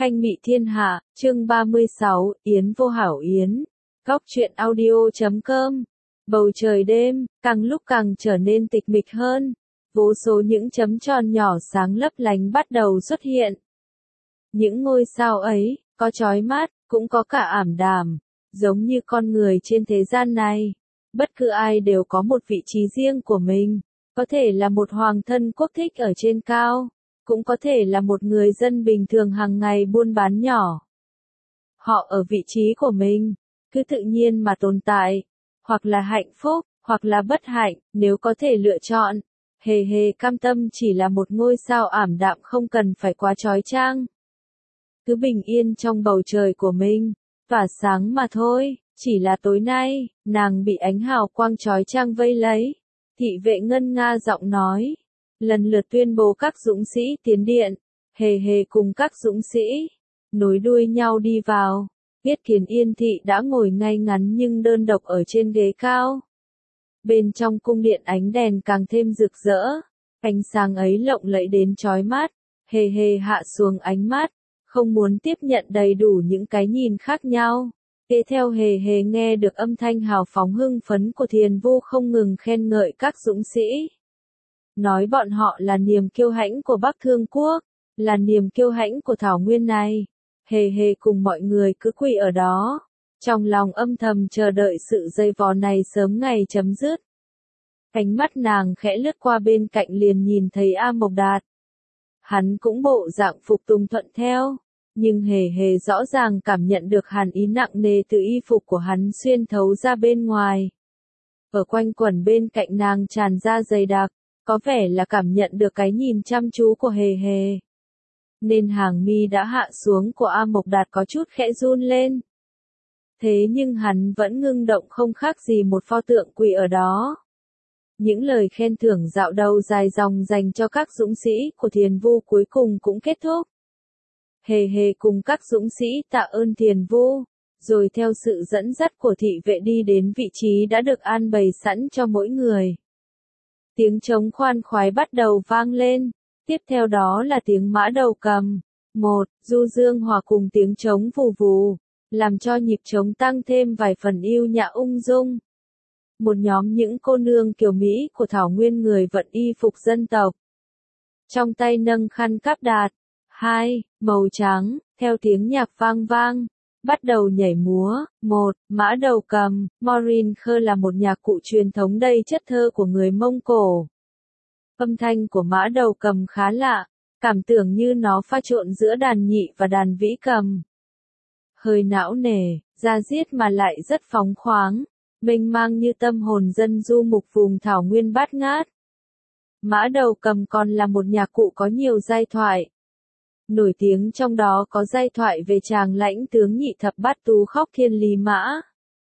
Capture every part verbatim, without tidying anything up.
Khanh Mị Thiên Hạ, chương ba mươi sáu, Yến Vô Hảo Yến. Góc truyện audio chấm com. Bầu trời đêm, càng lúc càng trở nên tịch mịch hơn. Vô số những chấm tròn nhỏ sáng lấp lánh bắt đầu xuất hiện. Những ngôi sao ấy, có chói mắt, cũng có cả ảm đạm, giống như con người trên thế gian này. Bất cứ ai đều có một vị trí riêng của mình, có thể là một hoàng thân quốc thích ở trên cao, cũng có thể là một người dân bình thường hàng ngày buôn bán nhỏ. Họ ở vị trí của mình, cứ tự nhiên mà tồn tại, hoặc là hạnh phúc, hoặc là bất hạnh, nếu có thể lựa chọn. Hề hề cam tâm chỉ là một ngôi sao ảm đạm không cần phải quá chói chang. Cứ bình yên trong bầu trời của mình, tỏa sáng mà thôi. Chỉ là tối nay, nàng bị ánh hào quang chói chang vây lấy. Thị vệ ngân nga giọng nói, lần lượt tuyên bố các dũng sĩ tiến điện. Hề hề cùng các dũng sĩ nối đuôi nhau đi vào. Yết Kiến Yên thị đã ngồi ngay ngắn nhưng đơn độc ở trên ghế cao. Bên trong cung điện ánh đèn càng thêm rực rỡ, ánh sáng ấy lộng lẫy đến chói mắt. Hề hề hạ xuống ánh mắt, không muốn tiếp nhận đầy đủ những cái nhìn khác nhau. Kế theo hề hề nghe được âm thanh hào phóng hưng phấn của Thiền Vu không ngừng khen ngợi các dũng sĩ. Nói bọn họ là niềm kiêu hãnh của Bắc Thương Quốc, là niềm kiêu hãnh của Thảo Nguyên này. Hề hề cùng mọi người cứ quỳ ở đó, trong lòng âm thầm chờ đợi sự dây vò này sớm ngày chấm dứt. Ánh mắt nàng khẽ lướt qua bên cạnh liền nhìn thấy A Mộc Đạt. Hắn cũng bộ dạng phục tùng thuận theo, nhưng hề hề rõ ràng cảm nhận được hàn ý nặng nề từ y phục của hắn xuyên thấu ra bên ngoài. Ở quanh quẩn bên cạnh nàng tràn ra dày đặc, có vẻ là cảm nhận được cái nhìn chăm chú của hề hề. Nên hàng mi đã hạ xuống của A Mộc Đạt có chút khẽ run lên. Thế nhưng hắn vẫn ngưng động không khác gì một pho tượng quỳ ở đó. Những lời khen thưởng dạo đầu dài dòng dành cho các dũng sĩ của Thiền Vu cuối cùng cũng kết thúc. Hề hề cùng các dũng sĩ tạ ơn Thiền Vu, rồi theo sự dẫn dắt của thị vệ đi đến vị trí đã được an bày sẵn cho mỗi người. Tiếng trống khoan khoái bắt đầu vang lên, tiếp theo đó là tiếng mã đầu cầm. Một, du dương hòa cùng tiếng trống vù vù, làm cho nhịp trống tăng thêm vài phần yêu nhã ung dung. Một nhóm những cô nương kiều Mỹ của Thảo Nguyên người vận y phục dân tộc. Trong tay nâng khăn cáp đạt. Hai, màu trắng, theo tiếng nhạc vang vang, bắt đầu nhảy múa. Một, mã đầu cầm, Maureen Khơ là một nhạc cụ truyền thống đầy chất thơ của người Mông Cổ. Âm thanh của mã đầu cầm khá lạ, cảm tưởng như nó pha trộn giữa đàn nhị và đàn vĩ cầm. Hơi não nề, da diết mà lại rất phóng khoáng, mênh mang như tâm hồn dân du mục vùng Thảo Nguyên bát ngát. Mã đầu cầm còn là một nhạc cụ có nhiều giai thoại. Nổi tiếng trong đó có giai thoại về chàng lãnh tướng nhị thập bát tú khóc thiên lý mã.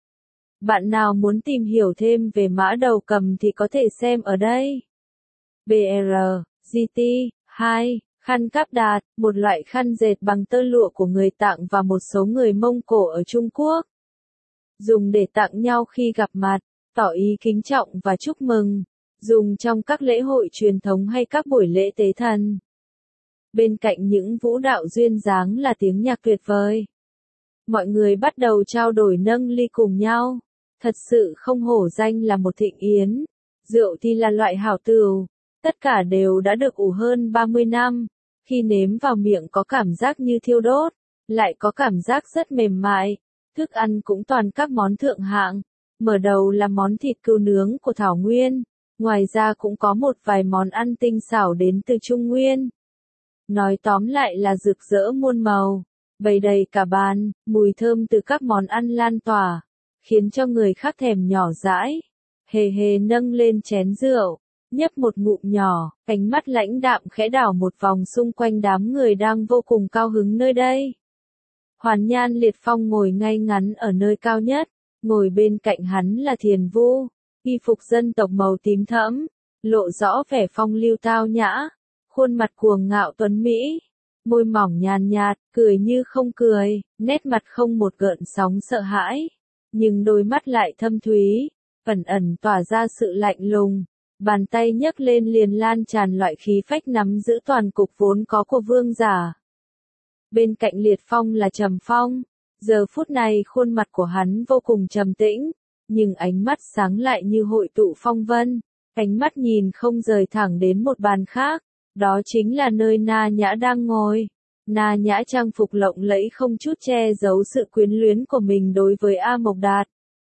Bạn nào muốn tìm hiểu thêm về mã đầu cầm thì có thể xem ở đây. bê rờ, giê tê, hai, khăn cáp đạt, một loại khăn dệt bằng tơ lụa của người Tạng và một số người Mông Cổ ở Trung Quốc. Dùng để tặng nhau khi gặp mặt, tỏ ý kính trọng và chúc mừng, dùng trong các lễ hội truyền thống hay các buổi lễ tế thần. Bên cạnh những vũ đạo duyên dáng là tiếng nhạc tuyệt vời. Mọi người bắt đầu trao đổi nâng ly cùng nhau. Thật sự không hổ danh là một thịnh yến. Rượu thì là loại hảo tửu. Tất cả đều đã được ủ hơn ba mươi năm. Khi nếm vào miệng có cảm giác như thiêu đốt, lại có cảm giác rất mềm mại. Thức ăn cũng toàn các món thượng hạng. Mở đầu là món thịt cừu nướng của Thảo Nguyên. Ngoài ra cũng có một vài món ăn tinh xảo đến từ Trung Nguyên. Nói tóm lại là rực rỡ muôn màu, bày đầy cả bàn, mùi thơm từ các món ăn lan tỏa, khiến cho người khác thèm nhỏ dãi. Hề hề nâng lên chén rượu, nhấp một ngụm nhỏ, ánh mắt lãnh đạm khẽ đảo một vòng xung quanh đám người đang vô cùng cao hứng nơi đây. Hoàn Nhan Liệt Phong ngồi ngay ngắn ở nơi cao nhất, ngồi bên cạnh hắn là Thiền Vu, y phục dân tộc màu tím thẫm, lộ rõ vẻ phong lưu tao nhã. Khuôn mặt cuồng ngạo tuấn Mỹ, môi mỏng nhàn nhạt, cười như không cười, nét mặt không một gợn sóng sợ hãi, nhưng đôi mắt lại thâm thúy, ẩn ẩn tỏa ra sự lạnh lùng, bàn tay nhấc lên liền lan tràn loại khí phách nắm giữ toàn cục vốn có của vương giả. Bên cạnh Liệt Phong là Trầm Phong. Giờ phút này khuôn mặt của hắn vô cùng trầm tĩnh, nhưng ánh mắt sáng lại như hội tụ phong vân. Ánh mắt nhìn không rời thẳng đến một bàn khác, đó chính là nơi Na Nhã đang ngồi. Na Nhã trang phục lộng lẫy không chút che giấu sự quyến luyến của mình đối với A Mộc Đạt.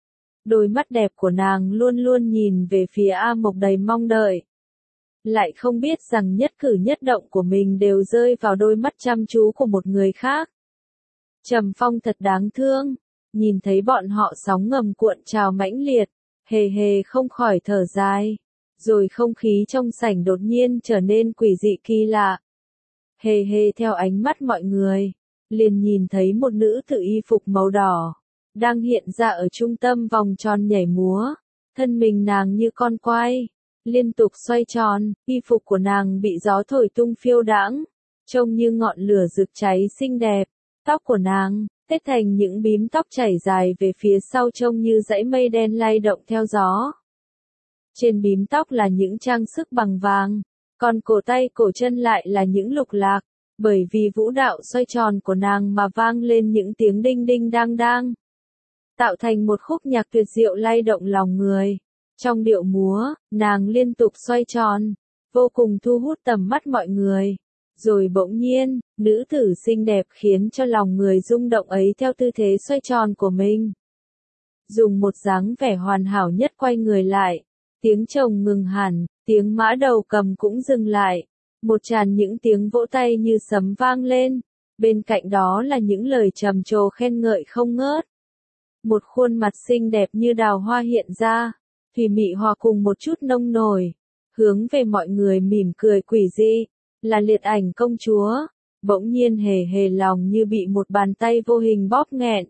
Đôi mắt đẹp của nàng luôn luôn nhìn về phía A Mộc đầy mong đợi. Lại không biết rằng nhất cử nhất động của mình đều rơi vào đôi mắt chăm chú của một người khác. Trầm Phong thật đáng thương, nhìn thấy bọn họ sóng ngầm cuộn trào mãnh liệt, hề hề không khỏi thở dài. Rồi không khí trong sảnh đột nhiên trở nên quỷ dị kỳ lạ. Hề hề theo ánh mắt mọi người, liền nhìn thấy một nữ tử y phục màu đỏ, đang hiện ra ở trung tâm vòng tròn nhảy múa. Thân mình nàng như con quay, liên tục xoay tròn, y phục của nàng bị gió thổi tung phiêu đãng, trông như ngọn lửa rực cháy xinh đẹp. Tóc của nàng, tết thành những bím tóc chảy dài về phía sau trông như dãy mây đen lay động theo gió. Trên bím tóc là những trang sức bằng vàng, còn cổ tay cổ chân lại là những lục lạc, bởi vì vũ đạo xoay tròn của nàng mà vang lên những tiếng đinh đinh đang đang, tạo thành một khúc nhạc tuyệt diệu lay động lòng người. Trong điệu múa, nàng liên tục xoay tròn, vô cùng thu hút tầm mắt mọi người. Rồi bỗng nhiên, nữ tử xinh đẹp khiến cho lòng người rung động ấy theo tư thế xoay tròn của mình. Dùng một dáng vẻ hoàn hảo nhất quay người lại, tiếng trống ngừng hẳn, tiếng mã đầu cầm cũng dừng lại. Một tràn những tiếng vỗ tay như sấm vang lên, bên cạnh đó là những lời trầm trồ khen ngợi không ngớt. Một khuôn mặt xinh đẹp như đào hoa hiện ra, thủy mị hòa cùng một chút nông nổi, hướng về mọi người mỉm cười quỷ dị, là Liệt Ảnh công chúa. Bỗng nhiên hề hề lòng như bị một bàn tay vô hình bóp nghẹn,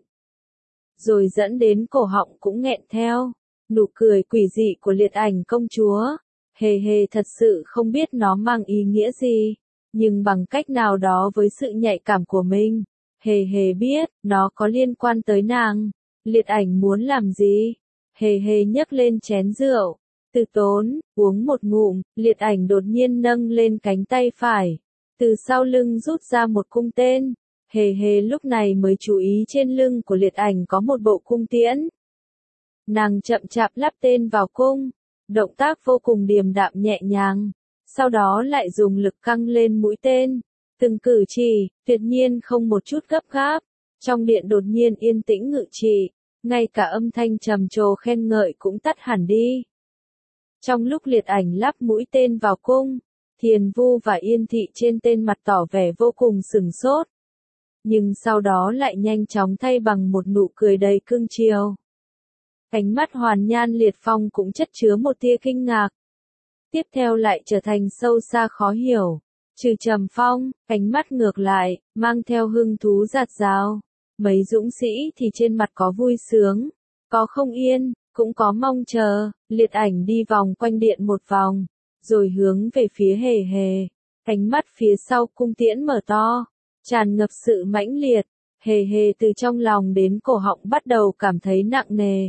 rồi dẫn đến cổ họng cũng nghẹn theo. Nụ cười quỷ dị của Liệt Ảnh công chúa, hề hề thật sự không biết nó mang ý nghĩa gì, nhưng bằng cách nào đó với sự nhạy cảm của mình, hề hề biết, nó có liên quan tới nàng. Liệt Ảnh muốn làm gì? Hề hề nhấc lên chén rượu, từ tốn, uống một ngụm. Liệt Ảnh đột nhiên nâng lên cánh tay phải, từ sau lưng rút ra một cung tên. Hề hề lúc này mới chú ý trên lưng của Liệt Ảnh có một bộ cung tiễn. Nàng chậm chạp lắp tên vào cung, động tác vô cùng điềm đạm nhẹ nhàng, sau đó lại dùng lực căng lên mũi tên. Từng cử chỉ, tuyệt nhiên không một chút gấp gáp. Trong điện đột nhiên yên tĩnh ngự trị, ngay cả âm thanh trầm trồ khen ngợi cũng tắt hẳn đi. Trong lúc Liệt Ảnh lắp mũi tên vào cung, Thiền Vu và Yên Thị trên tên mặt tỏ vẻ vô cùng sửng sốt. Nhưng sau đó lại nhanh chóng thay bằng một nụ cười đầy cưng chiều. Ánh mắt Hoàn Nhan Liệt Phong cũng chất chứa một tia kinh ngạc. Tiếp theo lại trở thành sâu xa khó hiểu. Trừ Trầm Phong, ánh mắt ngược lại, mang theo hưng thú rạt rào. Mấy dũng sĩ thì trên mặt có vui sướng, có không yên, cũng có mong chờ. Liệt Ảnh đi vòng quanh điện một vòng, rồi hướng về phía hề hề. Ánh mắt phía sau cung tiễn mở to, tràn ngập sự mãnh liệt. Hề hề từ trong lòng đến cổ họng bắt đầu cảm thấy nặng nề.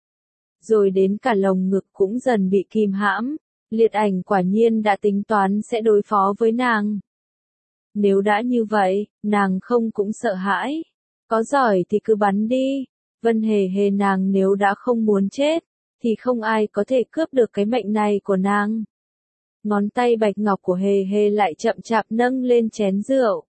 Rồi đến cả lồng ngực cũng dần bị kìm hãm. Liệt Ảnh quả nhiên đã tính toán sẽ đối phó với nàng. Nếu đã như vậy, nàng không cũng sợ hãi. Có giỏi thì cứ bắn đi. Vân hề hề nàng nếu đã không muốn chết, thì không ai có thể cướp được cái mệnh này của nàng. Ngón tay bạch ngọc của hề hề lại chậm chạp nâng lên chén rượu.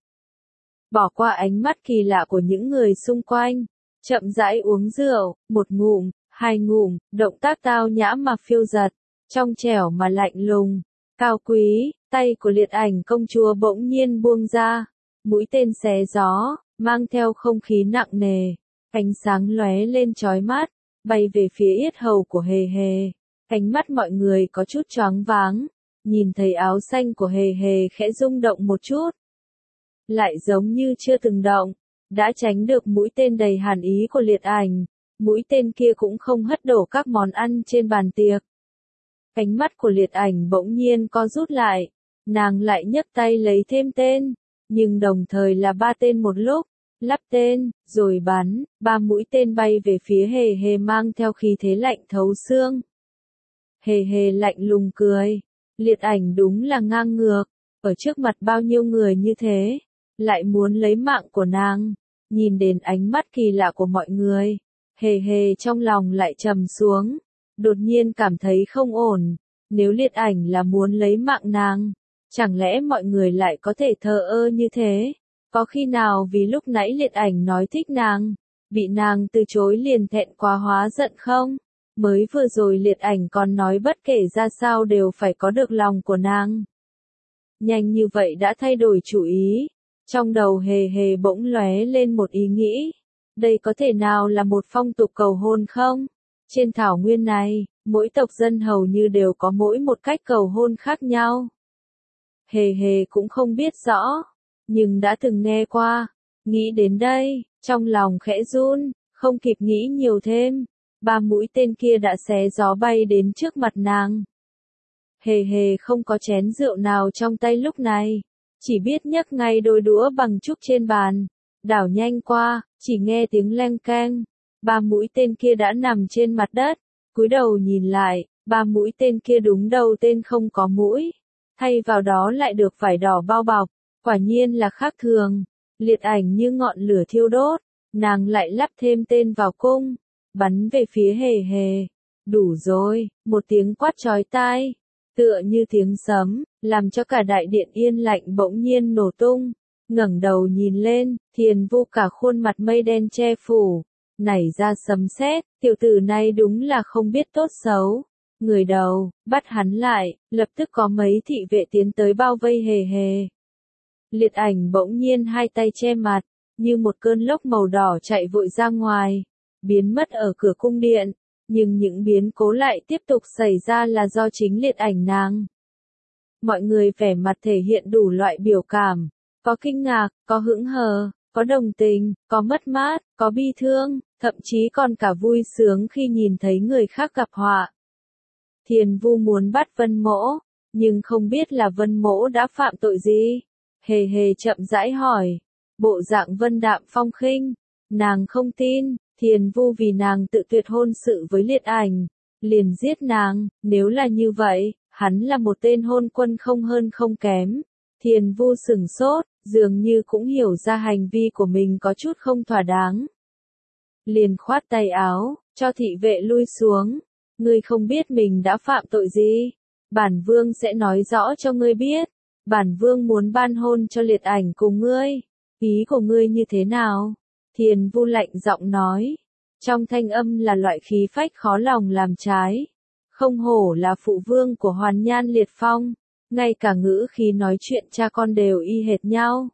Bỏ qua ánh mắt kỳ lạ của những người xung quanh. Chậm rãi uống rượu, một ngụm, hai ngụm, động tác tao nhã mà phiêu giật, trong trẻo mà lạnh lùng, cao quý. Tay của Liệt Ảnh công chúa bỗng nhiên buông ra, mũi tên xé gió, mang theo không khí nặng nề, ánh sáng lóe lên chói mắt, bay về phía yết hầu của hề hề. Ánh mắt mọi người có chút choáng váng, nhìn thấy áo xanh của hề hề khẽ rung động một chút, lại giống như chưa từng động, đã tránh được mũi tên đầy hàn ý của Liệt Ảnh. Mũi tên kia cũng không hất đổ các món ăn trên bàn tiệc. Ánh mắt của Liệt Ảnh bỗng nhiên co rút lại, nàng lại nhấc tay lấy thêm tên, nhưng đồng thời là ba tên một lúc, lắp tên, rồi bắn. Ba mũi tên bay về phía hề hề mang theo khí thế lạnh thấu xương. Hề hề lạnh lùng cười, Liệt Ảnh đúng là ngang ngược, ở trước mặt bao nhiêu người như thế, lại muốn lấy mạng của nàng. Nhìn đến ánh mắt kỳ lạ của mọi người, hề hề trong lòng lại trầm xuống, đột nhiên cảm thấy không ổn. Nếu Liệt Ảnh là muốn lấy mạng nàng, chẳng lẽ mọi người lại có thể thờ ơ như thế? Có khi nào vì lúc nãy Liệt Ảnh nói thích nàng, bị nàng từ chối liền thẹn quá hóa giận không? Mới vừa rồi Liệt Ảnh còn nói bất kể ra sao đều phải có được lòng của nàng. Nhanh như vậy đã thay đổi chủ ý. Trong đầu hề hề bỗng lóe lên một ý nghĩ. Đây có thể nào là một phong tục cầu hôn không? Trên thảo nguyên này, mỗi tộc dân hầu như đều có mỗi một cách cầu hôn khác nhau. Hề hề cũng không biết rõ, nhưng đã từng nghe qua. Nghĩ đến đây, trong lòng khẽ run, không kịp nghĩ nhiều thêm. Ba mũi tên kia đã xé gió bay đến trước mặt nàng. Hề hề không có chén rượu nào trong tay lúc này, chỉ biết nhấc ngay đôi đũa bằng trúc trên bàn, đảo nhanh qua, chỉ nghe tiếng leng keng. Ba mũi tên kia đã nằm trên mặt đất, cúi đầu nhìn lại, ba mũi tên kia đúng đầu tên không có mũi, thay vào đó lại được vải đỏ bao bọc, quả nhiên là khác thường. Liệt Ảnh như ngọn lửa thiêu đốt, nàng lại lắp thêm tên vào cung, bắn về phía hề hề. Đủ rồi, một tiếng quát chói tai, tựa như tiếng sấm, làm cho cả đại điện yên lạnh bỗng nhiên nổ tung. Ngẩng đầu nhìn lên, Thiền Vu cả khuôn mặt mây đen che phủ, nảy ra sấm sét, tiểu tử này đúng là không biết tốt xấu. Người đầu, bắt hắn lại, lập tức có mấy thị vệ tiến tới bao vây hề hề. Liệt Ảnh bỗng nhiên hai tay che mặt, như một cơn lốc màu đỏ chạy vội ra ngoài, biến mất ở cửa cung điện. Nhưng những biến cố lại tiếp tục xảy ra là do chính Liệt Ảnh nàng. Mọi người vẻ mặt thể hiện đủ loại biểu cảm, có kinh ngạc, có hững hờ, có đồng tình, có mất mát, có bi thương, thậm chí còn cả vui sướng khi nhìn thấy người khác gặp họa. Thiền Vu muốn bắt Vân Mỗ, nhưng không biết là Vân Mỗ đã phạm tội gì. Hề hề chậm rãi hỏi, bộ dạng vân đạm phong khinh, nàng không tin. Thiền Vu vì nàng tự tuyệt hôn sự với Liệt Ảnh, liền giết nàng. Nếu là như vậy, hắn là một tên hôn quân không hơn không kém. Thiền Vu sửng sốt, dường như cũng hiểu ra hành vi của mình có chút không thỏa đáng. Liền khoát tay áo, cho thị vệ lui xuống. Ngươi không biết mình đã phạm tội gì, bản vương sẽ nói rõ cho ngươi biết. Bản vương muốn ban hôn cho Liệt Ảnh cùng ngươi. Ý của ngươi như thế nào? Thiền Vu lạnh giọng nói, trong thanh âm là loại khí phách khó lòng làm trái. Không hổ là phụ vương của Hoàn Nhan Liệt Phong, ngay cả ngữ khí nói chuyện cha con đều y hệt nhau.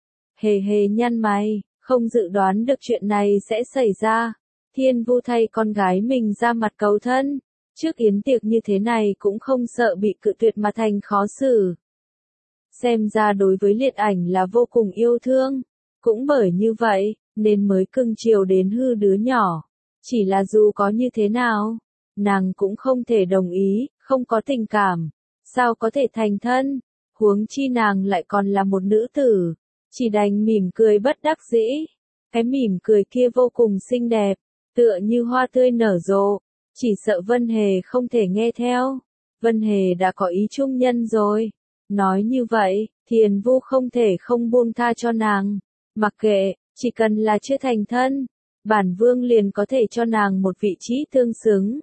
Hề hề nhăn mày, không dự đoán được chuyện này sẽ xảy ra. Thiên Vu thay con gái mình ra mặt cầu thân, trước yến tiệc như thế này cũng không sợ bị cự tuyệt mà thành khó xử. Xem ra đối với Liệt Ảnh là vô cùng yêu thương, cũng bởi như vậy, nên mới cưng chiều đến hư đứa nhỏ. Chỉ là dù có như thế nào, nàng cũng không thể đồng ý, không có tình cảm, sao có thể thành thân, huống chi nàng lại còn là một nữ tử, chỉ đành mỉm cười bất đắc dĩ. Cái mỉm cười kia vô cùng xinh đẹp, tựa như hoa tươi nở rộ, chỉ sợ Vân Hề không thể nghe theo. Vân Hề đã có ý chung nhân rồi. Nói như vậy, Thiền Vu không thể không buông tha cho nàng. Mặc kệ, chỉ cần là chưa thành thân, bản vương liền có thể cho nàng một vị trí tương xứng.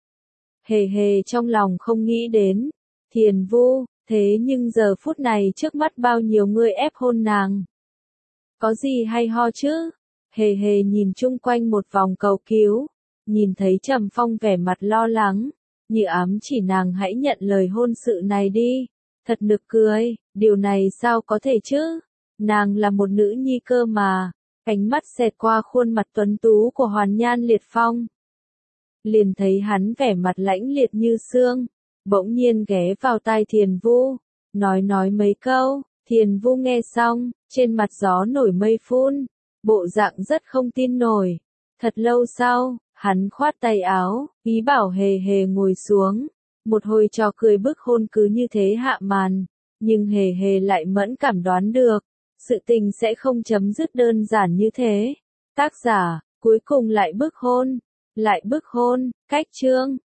Hề hề trong lòng không nghĩ đến. Thiền Vu, thế nhưng giờ phút này trước mắt bao nhiêu người ép hôn nàng. Có gì hay ho chứ? Hề hề nhìn chung quanh một vòng cầu cứu, nhìn thấy Trầm Phong vẻ mặt lo lắng, như ám chỉ nàng hãy nhận lời hôn sự này đi. Thật nực cười, điều này sao có thể chứ? Nàng là một nữ nhi cơ mà. Ánh mắt xẹt qua khuôn mặt tuấn tú của Hoàn Nhan Liệt Phong. Liền thấy hắn vẻ mặt lãnh liệt như xương, bỗng nhiên ghé vào tai Thiền Vu, nói nói mấy câu. Thiền Vu nghe xong, trên mặt gió nổi mây phun, bộ dạng rất không tin nổi. Thật lâu sau, hắn khoát tay áo, ý bảo hề hề ngồi xuống. Một hồi trò cười bức hôn cứ như thế hạ màn, nhưng hề hề lại mẫn cảm đoán được, sự tình sẽ không chấm dứt đơn giản như thế. Tác giả, cuối cùng lại bức hôn, lại bức hôn, cách chương.